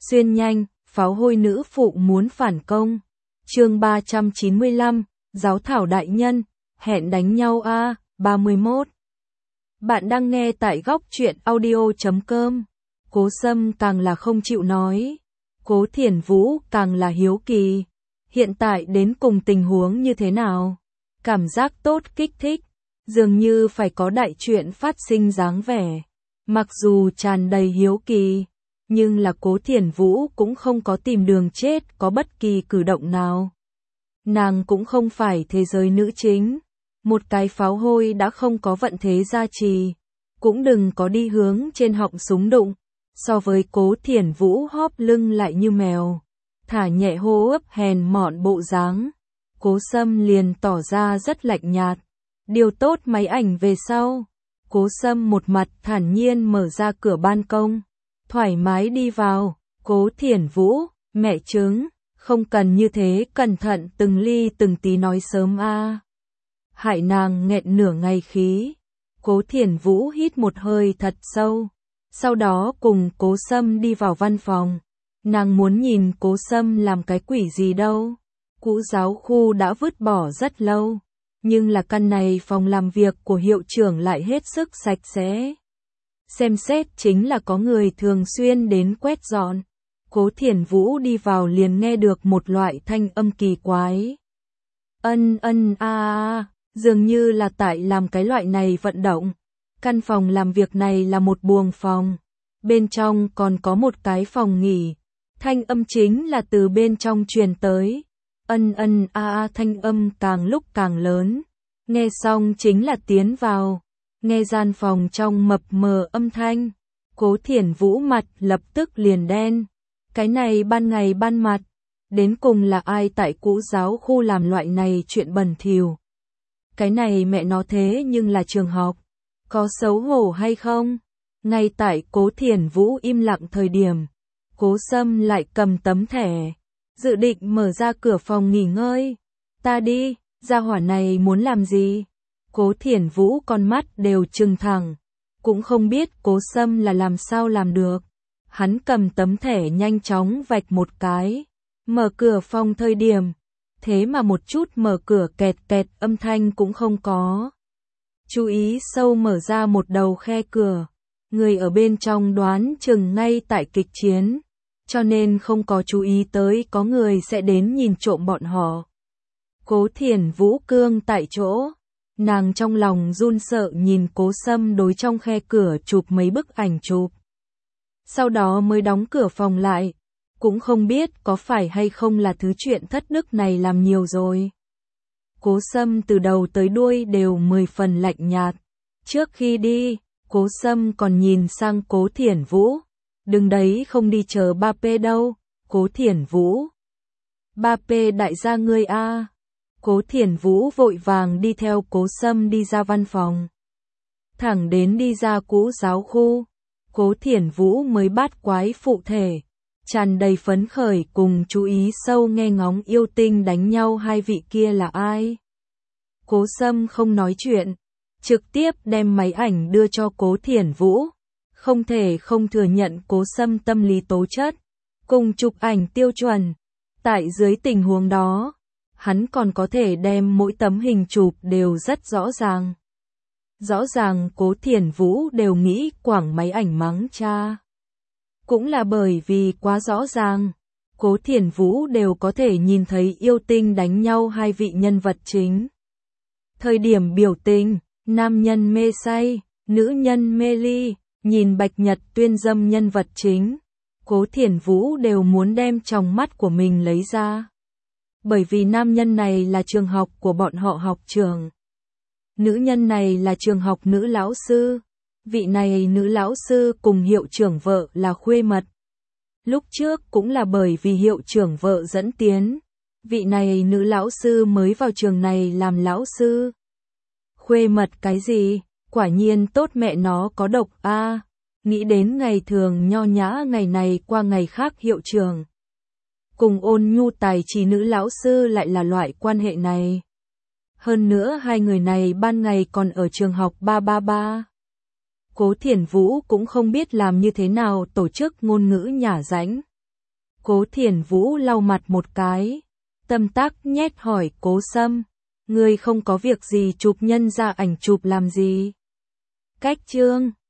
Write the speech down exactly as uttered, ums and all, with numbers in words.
Xuyên nhanh, pháo hôi nữ phụ muốn phản công. Chương ba trăm chín mươi lăm, Giáo thảo đại nhân, hẹn đánh nhau a, ba mươi mốt. Bạn đang nghe tại góc truyện audio chấm com. Cố Sâm càng là không chịu nói, Cố Thiển Vũ càng là hiếu kỳ. Hiện tại đến cùng tình huống như thế nào? Cảm giác tốt kích thích, dường như phải có đại chuyện phát sinh dáng vẻ. Mặc dù tràn đầy hiếu kỳ, nhưng là Cố Thiển Vũ cũng không có tìm đường chết có bất kỳ cử động nào. Nàng cũng không phải thế giới nữ chính, một cái pháo hôi đã không có vận thế gia trì, cũng đừng có đi hướng trên họng súng đụng. So với Cố Thiển Vũ hóp lưng lại như mèo, thả nhẹ hô ấp hèn mọn bộ dáng, Cố Sâm liền tỏ ra rất lạnh nhạt. Điều tốt máy ảnh về sau. Cố Sâm một mặt thản nhiên mở ra cửa ban công, thoải mái đi vào. Cố Thiển Vũ, mẹ trứng, không cần như thế, cẩn thận từng ly từng tí nói sớm a. À. Hại nàng nghẹn nửa ngày khí. Cố Thiển Vũ hít một hơi thật sâu, sau đó cùng Cố Sâm đi vào văn phòng. Nàng muốn nhìn Cố Sâm làm cái quỷ gì đâu. Cũ giáo khu đã vứt bỏ rất lâu, nhưng là căn này phòng làm việc của hiệu trưởng lại hết sức sạch sẽ. Xem xét chính là có người thường xuyên đến quét dọn. Cố Thiển Vũ đi vào liền nghe được một loại thanh âm kỳ quái. Ân ân a a, dường như là tại làm cái loại này vận động. Căn phòng làm việc này là một buồng phòng, bên trong còn có một cái phòng nghỉ. Thanh âm chính là từ bên trong truyền tới. Ân ân a a, thanh âm càng lúc càng lớn. Nghe xong chính là tiến vào. Nghe gian phòng trong mập mờ âm thanh, Cố Thiển Vũ mặt lập tức liền đen. Cái này ban ngày ban mặt, đến cùng là ai tại cũ giáo khu làm loại này chuyện bẩn thỉu? Cái này mẹ nó thế nhưng là trường học, có xấu hổ hay không? Ngay tại Cố Thiển Vũ im lặng thời điểm, Cố Sâm lại cầm tấm thẻ, dự định mở ra cửa phòng nghỉ ngơi. Ta đi, gia hỏa này muốn làm gì? Cố Thiển Vũ con mắt đều trừng thẳng, cũng không biết Cố Sâm là làm sao làm được. Hắn cầm tấm thẻ nhanh chóng vạch một cái, mở cửa phòng thời điểm, thế mà một chút mở cửa kẹt kẹt âm thanh cũng không có. Chú ý sâu mở ra một đầu khe cửa, người ở bên trong đoán chừng ngay tại kịch chiến, cho nên không có chú ý tới có người sẽ đến nhìn trộm bọn họ. Cố Thiển Vũ cương tại chỗ, nàng trong lòng run sợ nhìn Cố Sâm đối trong khe cửa chụp mấy bức ảnh chụp. Sau đó mới đóng cửa phòng lại, cũng không biết có phải hay không là thứ chuyện thất đức này làm nhiều rồi. Cố Sâm từ đầu tới đuôi đều mười phần lạnh nhạt. Trước khi đi, Cố Sâm còn nhìn sang Cố Thiển Vũ. Đừng đấy, không đi chờ ba pê đâu. Cố Thiển Vũ. ba pê đại gia ngươi a. Cố Thiển Vũ vội vàng đi theo Cố Sâm đi ra văn phòng. Thẳng đến đi ra cũ giáo khu, Cố Thiển Vũ mới bát quái phụ thể, tràn đầy phấn khởi cùng chú ý sâu nghe ngóng yêu tinh đánh nhau hai vị kia là ai. Cố Sâm không nói chuyện, trực tiếp đem máy ảnh đưa cho Cố Thiển Vũ. Không thể không thừa nhận Cố Sâm tâm lý tố chất, cùng chụp ảnh tiêu chuẩn. Tại dưới tình huống đó, hắn còn có thể đem mỗi tấm hình chụp đều rất rõ ràng. Rõ ràng Cố Thiển Vũ đều nghĩ quảng máy ảnh mắng cha. Cũng là bởi vì quá rõ ràng, Cố Thiển Vũ đều có thể nhìn thấy yêu tinh đánh nhau hai vị nhân vật chính. Thời điểm biểu tình, nam nhân mê say, nữ nhân mê ly, nhìn Bạch Nhật tuyên dâm nhân vật chính, Cố Thiển Vũ đều muốn đem tròng mắt của mình lấy ra. Bởi vì nam nhân này là trường học của bọn họ học trường. Nữ nhân này là trường học nữ lão sư. Vị này nữ lão sư cùng hiệu trưởng vợ là khuê mật. Lúc trước cũng là bởi vì hiệu trưởng vợ dẫn tiến, vị này nữ lão sư mới vào trường này làm lão sư. Khuê mật cái gì? Quả nhiên tốt mẹ nó có độc a. À, nghĩ đến ngày thường nho nhã ngày này qua ngày khác hiệu trưởng cùng ôn nhu tài trí nữ lão sư lại là loại quan hệ này. Hơn nữa hai người này ban ngày còn ở trường học ba ba ba. Cố Thiển Vũ cũng không biết làm như thế nào tổ chức ngôn ngữ nhả rãnh. Cố Thiển Vũ lau mặt một cái. Tâm Tắc nhét hỏi Cố Sâm. Ngươi không có việc gì chụp nhân ra ảnh chụp làm gì? Cách chương